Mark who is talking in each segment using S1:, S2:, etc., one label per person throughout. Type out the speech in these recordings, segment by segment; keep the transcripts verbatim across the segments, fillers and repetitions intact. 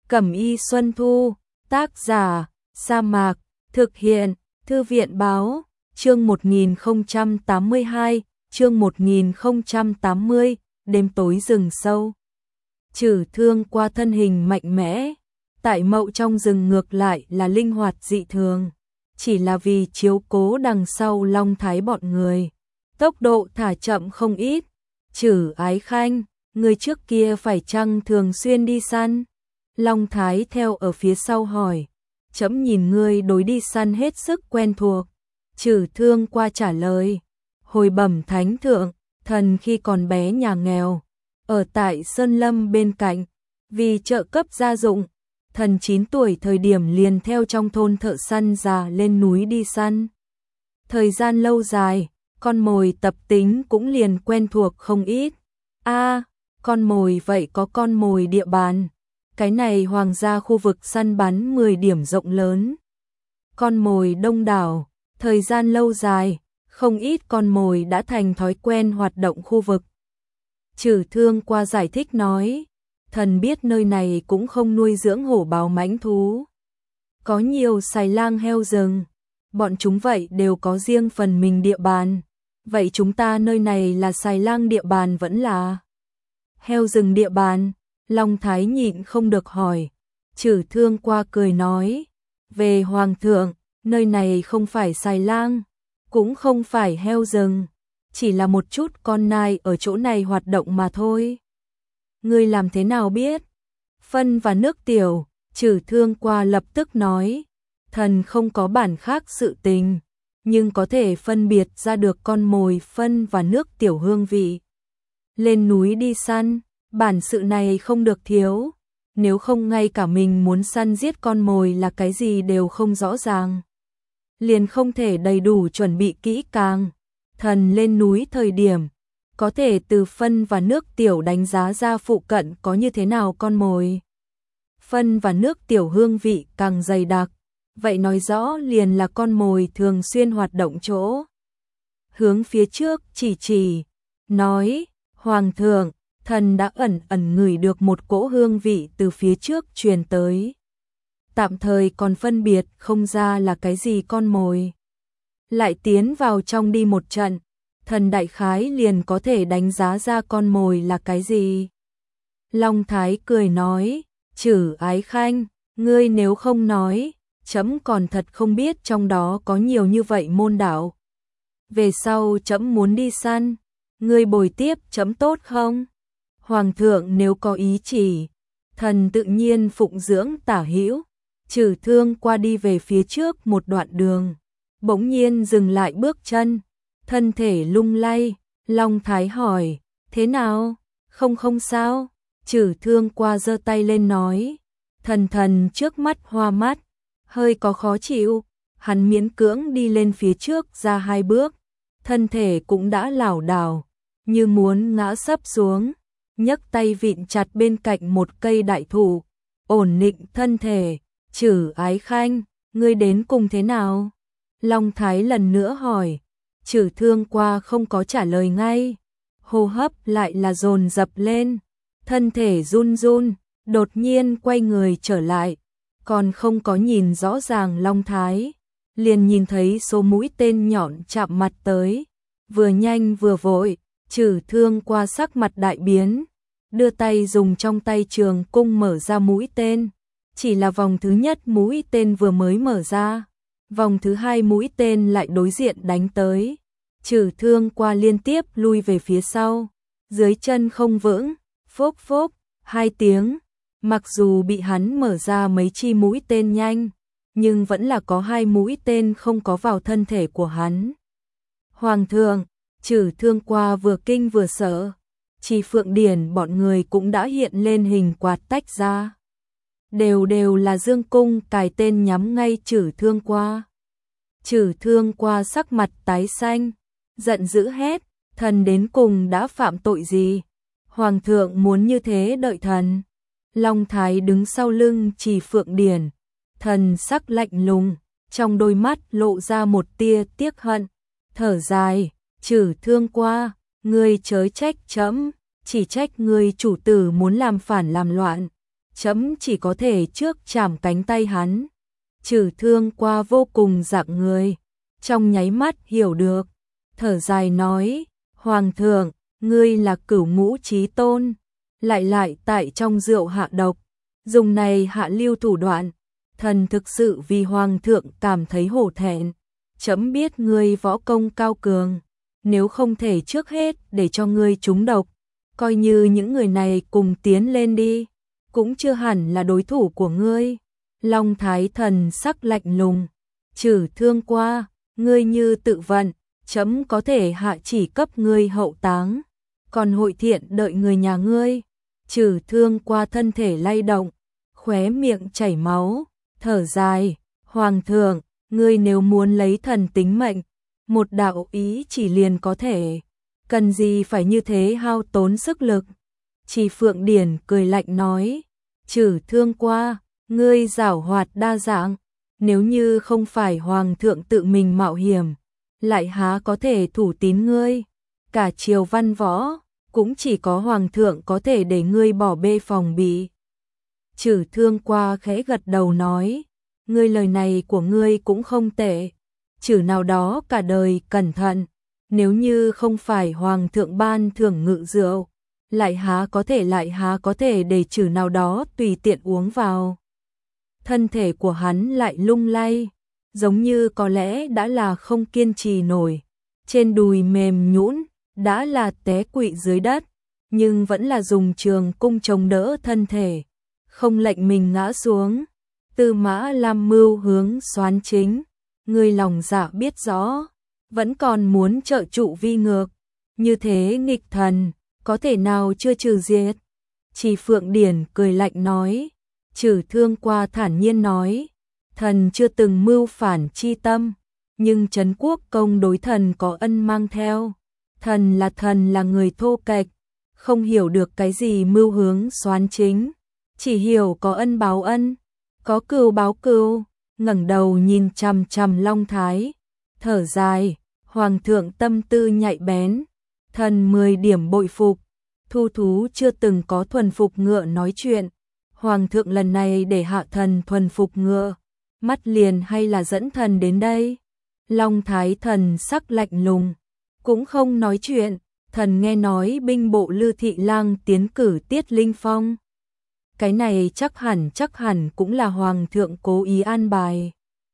S1: Cẩm y Xuân Thu, tác giả, Sa Mạc, thực hiện, Thư viện báo, chương một nghìn không trăm tám mươi hai, chương một nghìn không trăm tám mươi, đêm tối rừng sâu. Trừ Thương qua thân hình mạnh mẽ, tại Mậu trong rừng ngược lại là linh hoạt dị thường, chỉ là vì chiếu cố đằng sau Long Thái bọn người, tốc độ thả chậm không ít. Trừ Ái Khanh, người trước kia phải chăng thường xuyên đi săn? Long Thái theo ở phía sau hỏi. Trẫm nhìn ngươi đối đi săn hết sức quen thuộc. Trừ Thương qua trả lời. Hồi bẩm thánh thượng, thần khi còn bé nhà nghèo, ở tại Sơn Lâm bên cạnh, vì trợ cấp gia dụng, thần chín tuổi thời điểm liền theo trong thôn thợ săn già lên núi đi săn. Thời gian lâu dài, con mồi tập tính cũng liền quen thuộc không ít. A, à, con mồi vậy có con mồi địa bàn. Cái này hoàng gia khu vực săn bắn mười điểm rộng lớn. Con mồi đông đảo, thời gian lâu dài, không ít con mồi đã thành thói quen hoạt động khu vực. Trừ Thương qua giải thích nói, thần biết nơi này cũng không nuôi dưỡng hổ báo mãnh thú. Có nhiều sài lang heo rừng, bọn chúng vậy đều có riêng phần mình địa bàn. Vậy chúng ta nơi này là sài lang địa bàn vẫn là heo rừng địa bàn? Long Thái nhịn không được hỏi. Trừ Thương qua cười nói, về hoàng thượng, nơi này không phải sài lang, cũng không phải heo rừng, chỉ là một chút con nai ở chỗ này hoạt động mà thôi. Ngươi làm thế nào biết? Phân và nước tiểu. Trừ Thương qua lập tức nói, thần không có bản khác sự tình, nhưng có thể phân biệt ra được con mồi phân và nước tiểu hương vị. Lên núi đi săn, bản sự này không được thiếu, nếu không ngay cả mình muốn săn giết con mồi là cái gì đều không rõ ràng, liền không thể đầy đủ chuẩn bị kỹ càng. Thần lên núi thời điểm, có thể từ phân và nước tiểu đánh giá ra phụ cận có như thế nào con mồi. Phân và nước tiểu hương vị càng dày đặc, vậy nói rõ liền là con mồi thường xuyên hoạt động chỗ. Hướng phía trước chỉ chỉ, nói, hoàng thượng, thần đã ẩn ẩn ngửi được một cỗ hương vị từ phía trước truyền tới. Tạm thời còn phân biệt không ra là cái gì con mồi. Lại tiến vào trong đi một trận, thần đại khái liền có thể đánh giá ra con mồi là cái gì. Long Thái cười nói, Trừ Ái Khanh, ngươi nếu không nói, trẫm còn thật không biết trong đó có nhiều như vậy môn đạo. Về sau trẫm muốn đi săn, ngươi bồi tiếp trẫm tốt không? Hoàng thượng nếu có ý chỉ, thần tự nhiên phụng dưỡng tả hữu. Trừ Thương qua đi về phía trước một đoạn đường, bỗng nhiên dừng lại bước chân, thân thể lung lay. Long Thái hỏi, thế nào? Không không sao. Trừ Thương qua giơ tay lên nói, thần thần trước mắt hoa mắt, hơi có khó chịu. Hắn miễn cưỡng đi lên phía trước ra hai bước, thân thể cũng đã lảo đảo, như muốn ngã sấp xuống, nhấc tay vịn chặt bên cạnh một cây đại thụ, ổn định thân thể. Trừ Ái Khanh, ngươi đến cùng thế nào? Long Thái lần nữa hỏi. Trừ Thương qua không có trả lời ngay, hô hấp lại là dồn dập lên, thân thể run run, đột nhiên quay người trở lại, còn không có nhìn rõ ràng Long Thái, liền nhìn thấy số mũi tên nhọn chạm mặt tới, vừa nhanh vừa vội. Trừ Thương qua sắc mặt đại biến, đưa tay dùng trong tay trường cung mở ra mũi tên, chỉ là vòng thứ nhất mũi tên vừa mới mở ra, vòng thứ hai mũi tên lại đối diện đánh tới. Trừ Thương qua liên tiếp lui về phía sau, dưới chân không vững, phốc phốc, hai tiếng, mặc dù bị hắn mở ra mấy chi mũi tên nhanh, nhưng vẫn là có hai mũi tên không có vào thân thể của hắn. Hoàng thượng, Trừ Thương qua vừa kinh vừa sợ, Chỉ Phượng Điển bọn người cũng đã hiện lên hình quạt tách ra. Đều đều là dương cung cài tên nhắm ngay Trừ Thương qua. Trừ Thương qua sắc mặt tái xanh, giận dữ hét, thần đến cùng đã phạm tội gì? Hoàng thượng muốn như thế đợi thần. Long Thái đứng sau lưng Chỉ Phượng Điển, thần sắc lạnh lùng, trong đôi mắt lộ ra một tia tiếc hận, thở dài, Trừ Thương qua, ngươi chớ trách trẫm, chỉ trách ngươi chủ tử muốn làm phản làm loạn. chấm chỉ có thể trước chạm cánh tay hắn. Trừ Thương Qua vô cùng dạng người, trong nháy mắt hiểu được, thở dài nói, Hoàng thượng, ngươi là Cửu Ngũ Chí Tôn, lại lại tại trong rượu hạ độc, dùng này hạ lưu thủ đoạn, thần thực sự vì Hoàng thượng cảm thấy hổ thẹn. Chấm biết ngươi võ công cao cường, nếu không thể trước hết để cho ngươi trúng độc, coi như những người này cùng tiến lên đi, cũng chưa hẳn là đối thủ của ngươi. Long Thái Thần sắc lạnh lùng, Trừ Thương Qua, ngươi như tự vận, chấm có thể hạ chỉ cấp ngươi hậu táng, còn hội thiện đợi người nhà ngươi. Trừ Thương Qua thân thể lay động, khóe miệng chảy máu, thở dài, Hoàng thượng, ngươi nếu muốn lấy thần tính mệnh, một đạo ý chỉ liền có thể, cần gì phải như thế hao tốn sức lực. Chỉ Phượng Điển cười lạnh nói, Trừ Thương Qua, ngươi giảo hoạt đa dạng, nếu như không phải Hoàng thượng tự mình mạo hiểm, lại há có thể thủ tín ngươi, cả triều văn võ, cũng chỉ có Hoàng thượng có thể để ngươi bỏ bê phòng bị. Trừ Thương Qua khẽ gật đầu nói, ngươi lời này của ngươi cũng không tệ, trừ nào đó cả đời cẩn thận, nếu như không phải Hoàng thượng ban thưởng ngự rượu, lại há có thể lại há có thể để trừ nào đó tùy tiện uống vào. Thân thể của hắn lại lung lay, giống như có lẽ đã là không kiên trì nổi, trên đùi mềm nhũn, đã là té quỵ dưới đất, nhưng vẫn là dùng trường cung chống đỡ thân thể, không lệnh mình ngã xuống. Tư Mã Lam mưu hướng Soán Chính, người lòng dạ biết rõ, vẫn còn muốn trợ trụ vi ngược, như thế nghịch thần, có thể nào chưa trừ diệt? Chỉ Phượng Điển cười lạnh nói, Trừ Thương Qua thản nhiên nói, thần chưa từng mưu phản chi tâm, nhưng Trấn Quốc Công đối thần có ân mang theo, thần là thần là người thô kệch, không hiểu được cái gì mưu hướng Soán Chính, chỉ hiểu có ân báo ân, có cừu báo cừu. Ngẩng đầu nhìn chằm chằm Long Thái, thở dài, Hoàng thượng tâm tư nhạy bén, thần mười điểm bội phục, thu thú chưa từng có thuần phục ngựa nói chuyện, Hoàng thượng lần này để hạ thần thuần phục ngựa, mắt liền hay là dẫn thần đến đây? Long Thái Thần sắc lạnh lùng, cũng không nói chuyện, thần nghe nói binh bộ Lư Thị Lang tiến cử Tiết Linh Phong. Cái này chắc hẳn chắc hẳn cũng là Hoàng thượng cố ý an bài.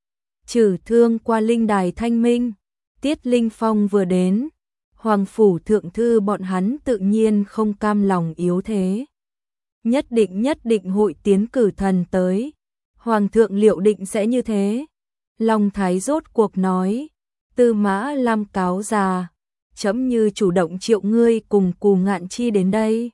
S1: Trừ Thương Qua linh đài thanh minh, Tiết Linh Phong vừa đến, Hoàng phủ thượng thư bọn hắn tự nhiên không cam lòng yếu thế. Nhất định nhất định hội tiến cử thần tới. Hoàng thượng liệu định sẽ như thế? Long Thái rốt cuộc nói, Tư Mã Lam cáo già, chấm như chủ động triệu ngươi cùng Cù Ngạn Chi đến đây.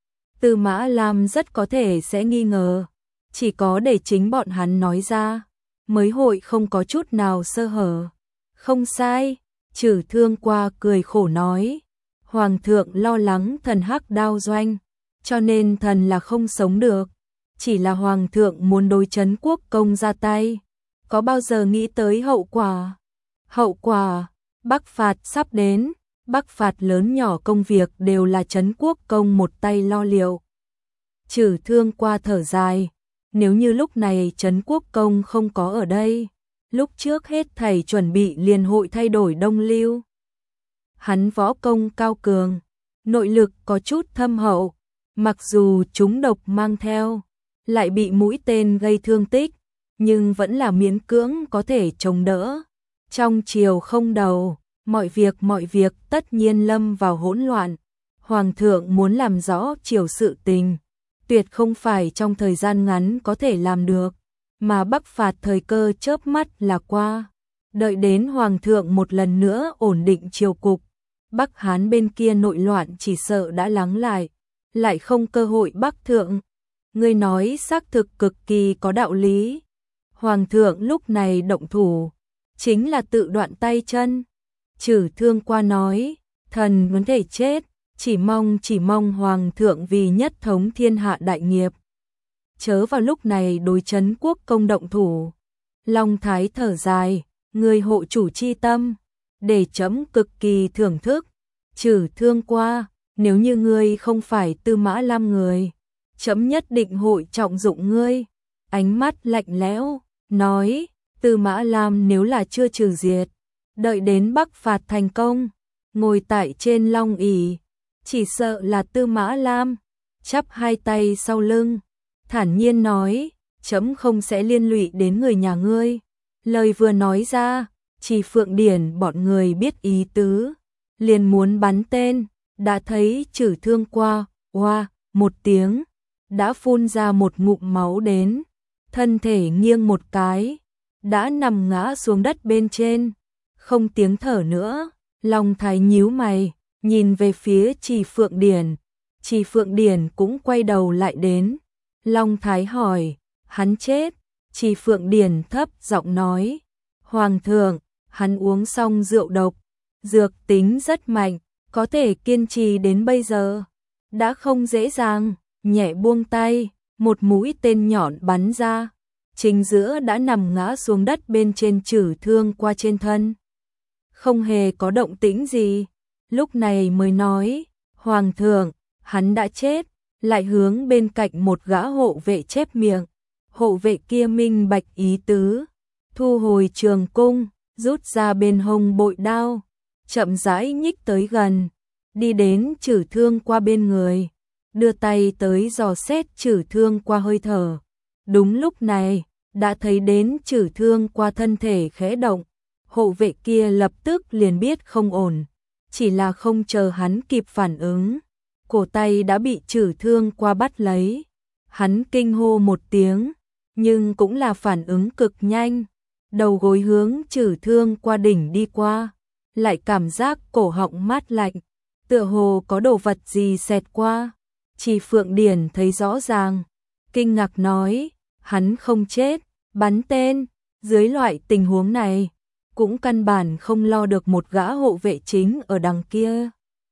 S1: Tư Mã Lam rất có thể sẽ nghi ngờ, chỉ có để chính bọn hắn nói ra, mới hội không có chút nào sơ hở. Không sai, Trừ Thương Qua cười khổ nói, Hoàng thượng lo lắng thần hắc đao doanh, cho nên thần là không sống được, chỉ là Hoàng thượng muốn đối Trấn Quốc Công ra tay, có bao giờ nghĩ tới hậu quả? Hậu quả, Bắc phạt sắp đến. Bắc phạt lớn nhỏ công việc đều là Trấn Quốc Công một tay lo liệu. Trừ Thương Qua thở dài, nếu như lúc này Trấn Quốc Công không có ở đây, lúc trước hết thầy chuẩn bị liền hội thay đổi đông lưu. Hắn võ công cao cường, nội lực có chút thâm hậu, mặc dù chúng độc mang theo, lại bị mũi tên gây thương tích, nhưng vẫn là miễn cưỡng có thể chống đỡ. Trong triều không đầu, mọi việc mọi việc tất nhiên lâm vào hỗn loạn. Hoàng thượng muốn làm rõ triều sự tình, tuyệt không phải trong thời gian ngắn có thể làm được, mà Bắc phạt thời cơ chớp mắt là qua. Đợi đến Hoàng thượng một lần nữa ổn định triều cục, Bắc Hán bên kia nội loạn chỉ sợ đã lắng lại, lại không cơ hội Bắc thượng. Ngươi nói xác thực cực kỳ có đạo lý. Hoàng thượng lúc này động thủ, chính là tự đoạn tay chân. Trừ Thương Qua nói, thần muốn thể chết, chỉ mong chỉ mong Hoàng thượng vì nhất thống thiên hạ đại nghiệp, chớ vào lúc này đối Trấn Quốc Công động thủ. Long Thái thở dài, người hộ chủ chi tâm, để chấm cực kỳ thưởng thức. Trừ Thương Qua, nếu như ngươi không phải Tư Mã Lam người, chấm nhất định hội trọng dụng ngươi. Ánh mắt lạnh lẽo, nói, Tư Mã Lam nếu là chưa trừ diệt, đợi đến Bắc phạt thành công, ngồi tại trên long ỷ, chỉ sợ là Tư Mã Lam, chắp hai tay sau lưng, thản nhiên nói, chấm không sẽ liên lụy đến người nhà ngươi. Lời vừa nói ra, Chỉ Phượng Điển bọn người biết ý tứ, liền muốn bắn tên, đã thấy Trử Thương qua, oa, một tiếng, đã phun ra một ngụm máu đến, thân thể nghiêng một cái, đã nằm ngã xuống đất bên trên, không tiếng thở nữa. Long Thái nhíu mày, nhìn về phía Chỉ Phượng Điển, Chỉ Phượng Điển cũng quay đầu lại đến. Long Thái hỏi, hắn chết? Chỉ Phượng Điển thấp giọng nói, Hoàng thượng, hắn uống xong rượu độc, dược tính rất mạnh, có thể kiên trì đến bây giờ, đã không dễ dàng. Nhẹ buông tay, một mũi tên nhọn bắn ra, chính giữa đã nằm ngã xuống đất bên trên Trử Thương qua trên thân. Không hề có động tĩnh gì, lúc này mới nói, Hoàng thượng, hắn đã chết, lại hướng bên cạnh một gã hộ vệ chép miệng. Hộ vệ kia minh bạch ý tứ, thu hồi trường cung, rút ra bên hông bội đao, chậm rãi nhích tới gần, đi đến Trử Thương qua bên người, đưa tay tới dò xét Trử Thương qua hơi thở. Đúng lúc này, đã thấy đến Trử Thương qua thân thể khẽ động, hộ vệ kia lập tức liền biết không ổn, chỉ là không chờ hắn kịp phản ứng, cổ tay đã bị Trử Thương qua bắt lấy. Hắn kinh hô một tiếng, nhưng cũng là phản ứng cực nhanh, đầu gối hướng Trử Thương qua đỉnh đi qua, lại cảm giác cổ họng mát lạnh, tựa hồ có đồ vật gì xẹt qua. Chỉ Phượng Điển thấy rõ ràng, kinh ngạc nói, hắn không chết, bắn tên, dưới loại tình huống này, cũng căn bản không lo được một gã hộ vệ chính ở đằng kia.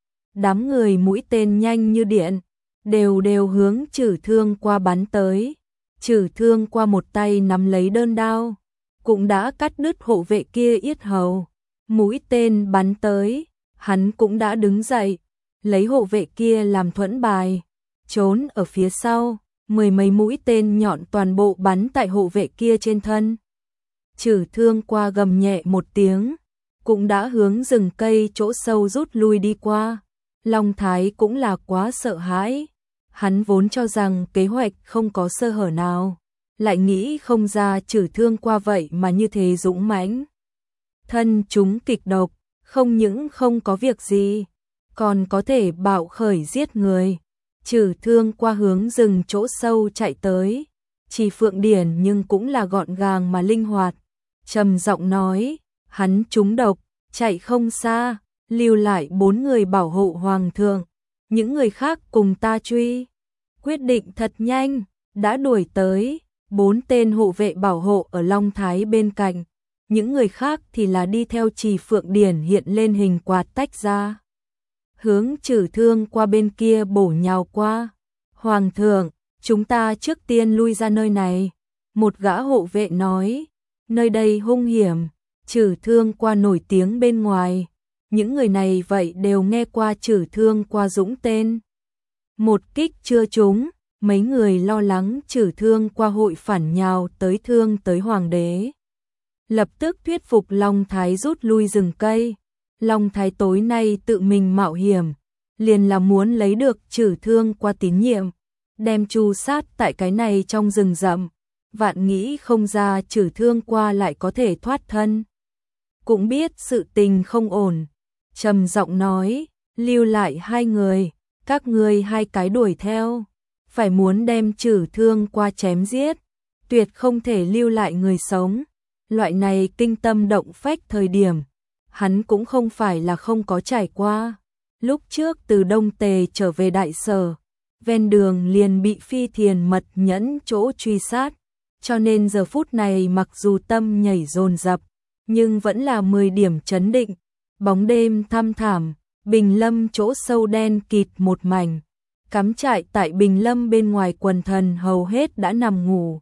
S1: Đám người mũi tên nhanh như điện, đều đều hướng Trử Thương qua bắn tới. Trử Thương qua một tay nắm lấy đơn đao, cũng đã cắt đứt hộ vệ kia yết hầu. Mũi tên bắn tới, hắn cũng đã đứng dậy, lấy hộ vệ kia làm thuẫn bài, trốn ở phía sau, mười mấy mũi tên nhọn toàn bộ bắn tại hộ vệ kia trên thân. Trử Thương qua gầm nhẹ một tiếng, cũng đã hướng rừng cây chỗ sâu rút lui đi qua. Long Thái cũng là quá sợ hãi, hắn vốn cho rằng kế hoạch không có sơ hở nào, lại nghĩ không ra Trử Thương qua vậy mà như thế dũng mãnh. Thân chúng kịch độc, không những không có việc gì, còn có thể bạo khởi giết người. Trử Thương qua hướng rừng chỗ sâu chạy tới, Chỉ Phượng Điển nhưng cũng là gọn gàng mà linh hoạt, trầm giọng nói, hắn trúng độc, chạy không xa, lưu lại bốn người bảo hộ hoàng thượng, những người khác cùng ta truy. Quyết định thật nhanh, đã đuổi tới, bốn tên hộ vệ bảo hộ ở Long Thái bên cạnh, những người khác thì là đi theo Chỉ Phượng Điển hiện lên hình quạt tách ra, hướng Trử Thương qua bên kia bổ nhào qua. Hoàng thượng, chúng ta trước tiên lui ra nơi này. Một gã hộ vệ nói, nơi đây hung hiểm, Trử Thương qua nổi tiếng bên ngoài, những người này vậy đều nghe qua Trử Thương qua dũng tên. Một kích chưa trúng, mấy người lo lắng Trử Thương qua hội phản nhào tới thương tới hoàng đế. Lập tức thuyết phục Long Thái rút lui rừng cây. Long Thái tối nay tự mình mạo hiểm, liền là muốn lấy được Trử Thương qua tín nhiệm, đem tru sát tại cái này trong rừng rậm. Vạn nghĩ không ra Trử Thương qua lại có thể thoát thân. Cũng biết sự tình không ổn, trầm giọng nói, lưu lại hai người, các ngươi hai cái đuổi theo, phải muốn đem Trử Thương qua chém giết, tuyệt không thể lưu lại người sống. Loại này kinh tâm động phách thời điểm, hắn cũng không phải là không có trải qua. Lúc trước từ Đông Tề trở về Đại Sở, ven đường liền bị Phi Thiền mật nhẫn chỗ truy sát, cho nên giờ phút này mặc dù tâm nhảy dồn dập, nhưng vẫn là mười điểm chấn định. Bóng đêm thăm thẳm, Bình Lâm chỗ sâu đen kịt một mảnh, cắm trại tại Bình Lâm bên ngoài quần thần hầu hết đã nằm ngủ.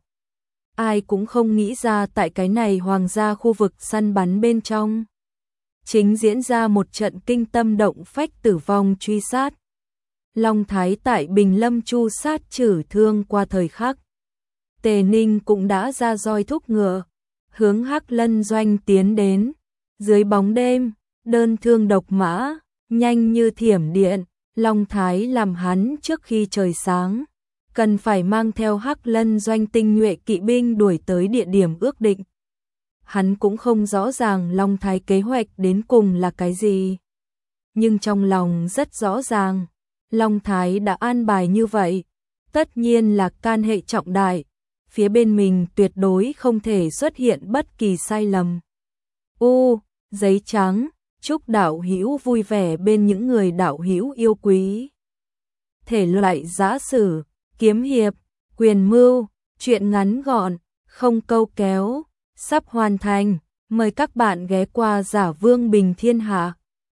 S1: Ai cũng không nghĩ ra tại cái này hoàng gia khu vực săn bắn bên trong, chính diễn ra một trận kinh tâm động phách tử vong truy sát. Long Thái tại Bình Lâm chu sát trừ thương qua thời khắc. Tề Ninh cũng đã ra roi thúc ngựa, hướng Hắc Lân doanh tiến đến. Dưới bóng đêm, đơn thương độc mã, nhanh như thiểm điện, Long Thái làm hắn trước khi trời sáng, cần phải mang theo Hắc Lân doanh tinh nhuệ kỵ binh đuổi tới địa điểm ước định. Hắn cũng không rõ ràng Long Thái kế hoạch đến cùng là cái gì, nhưng trong lòng rất rõ ràng, Long Thái đã an bài như vậy, tất nhiên là can hệ trọng đại, phía bên mình tuyệt đối không thể xuất hiện bất kỳ sai lầm. U, giấy trắng, chúc đạo hữu vui vẻ bên những người đạo hữu yêu quý. Thể loại giã sử, kiếm hiệp, quyền mưu, truyện ngắn gọn, không câu kéo, sắp hoàn thành, mời các bạn ghé qua Giả Vương Bình Thiên Hạ.